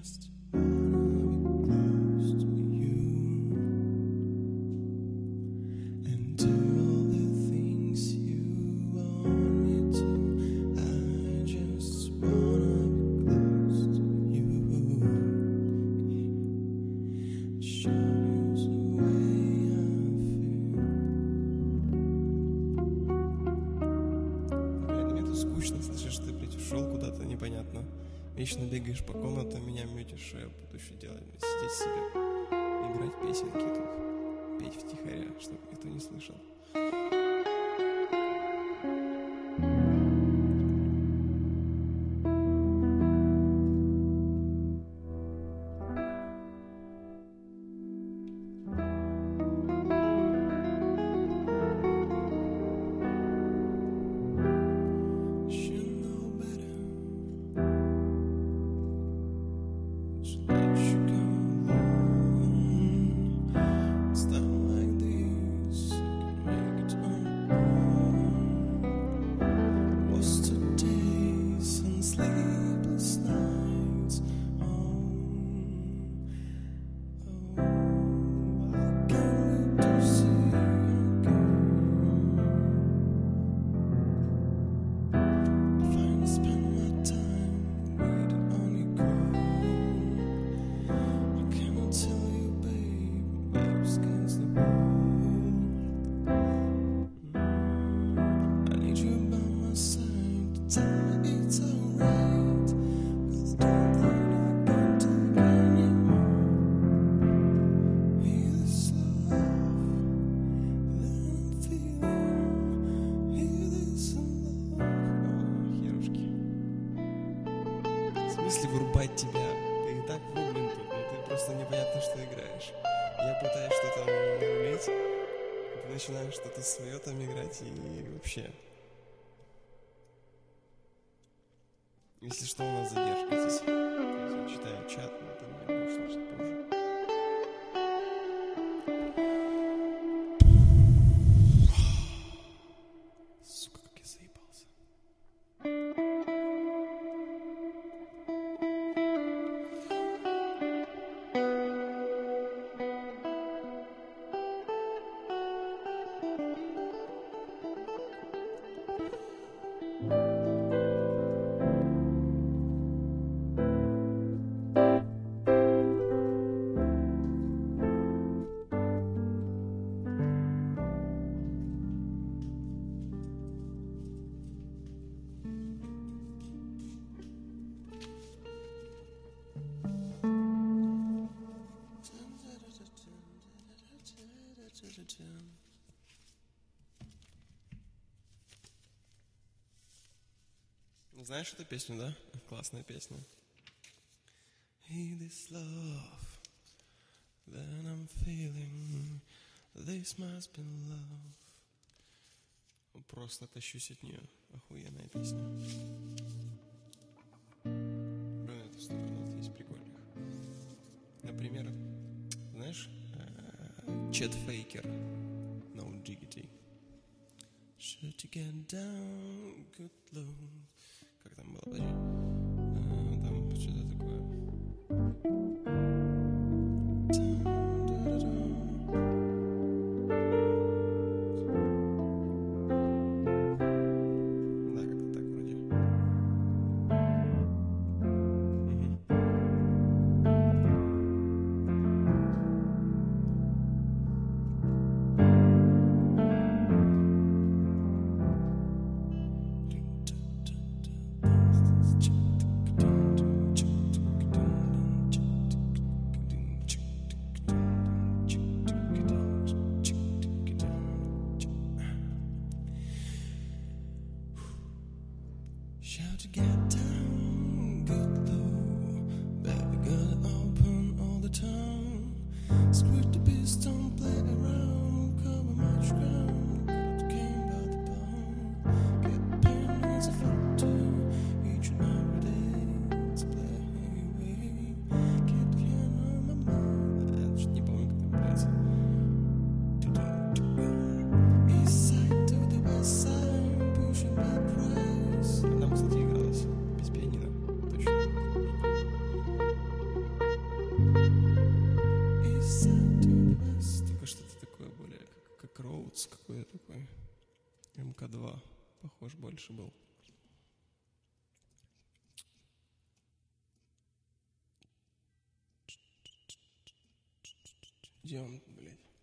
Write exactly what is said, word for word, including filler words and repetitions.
Вечно бегаешь по комнатам, меня мутишь, что я буду еще делать? Сидеть себе, играть песенки тут, петь втихаря, чтобы никто не слышал. Если вырубать тебя, ты и так врублен тут, но ты просто непонятно, что играешь. Я пытаюсь что-то нарулить, ты начинаешь что-то свое там играть и вообще. Если что, у нас задержка здесь. Я читаю чат, но это меня будет слышать позже. Сука, как я заебался. Знаешь эту песню, да? Классная песня. Hey, this love that I'm feeling, this must be love. Просто тащусь от нее. Охуенная песня. Блин, это столько нот есть прикольных. Например, знаешь, Chet Faker, No Diggity. Should you get down, good love. Как там было, подожди. А, там что-то такое. Да, как-то так вроде. Угу. Только что-то такое более, как, как Роудс какой-то такой. эм ка два, похож больше был. Где он, блядь?